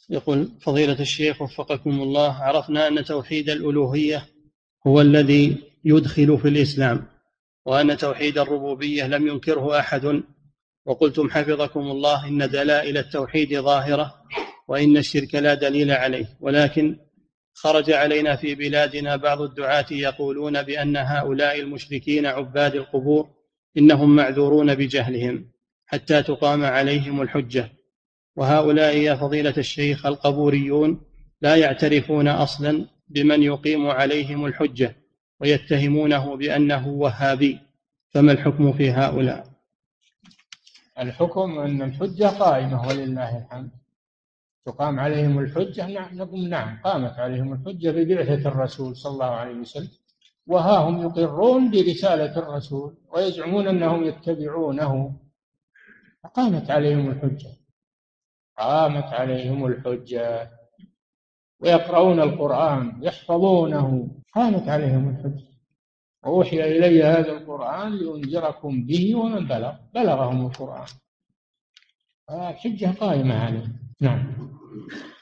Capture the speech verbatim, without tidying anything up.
يقول فضيلة الشيخ وفقكم الله، عرفنا أن توحيد الألوهية هو الذي يدخل في الإسلام، وأن توحيد الربوبية لم ينكره أحد، وقلتم حفظكم الله إن دلائل التوحيد ظاهرة وإن الشرك لا دليل عليه، ولكن خرج علينا في بلادنا بعض الدعاة يقولون بأن هؤلاء المشركين عباد القبور إنهم معذورون بجهلهم حتى تقام عليهم الحجة، وهؤلاء يا فضيلة الشيخ القبوريون لا يعترفون أصلا بمن يقيم عليهم الحجة ويتهمونه بأنه وهابي، فما الحكم في هؤلاء؟ الحكم أن الحجة قائمة ولله الحمد، تقام عليهم الحجة. نعم نقول نعم، قامت عليهم الحجة ببعثة الرسول صلى الله عليه وسلم، وها هم يقرون برسالة الرسول ويزعمون أنهم يتبعونه، قامت عليهم الحجة، قامت عليهم الحجة، ويقرؤون القرآن يحفظونه، قامت عليهم الحجة. وأوحي إلي هذا القرآن لأنذركم به ومن بلغ بلغهم القرآن، الحجة قائمة عليه. نعم.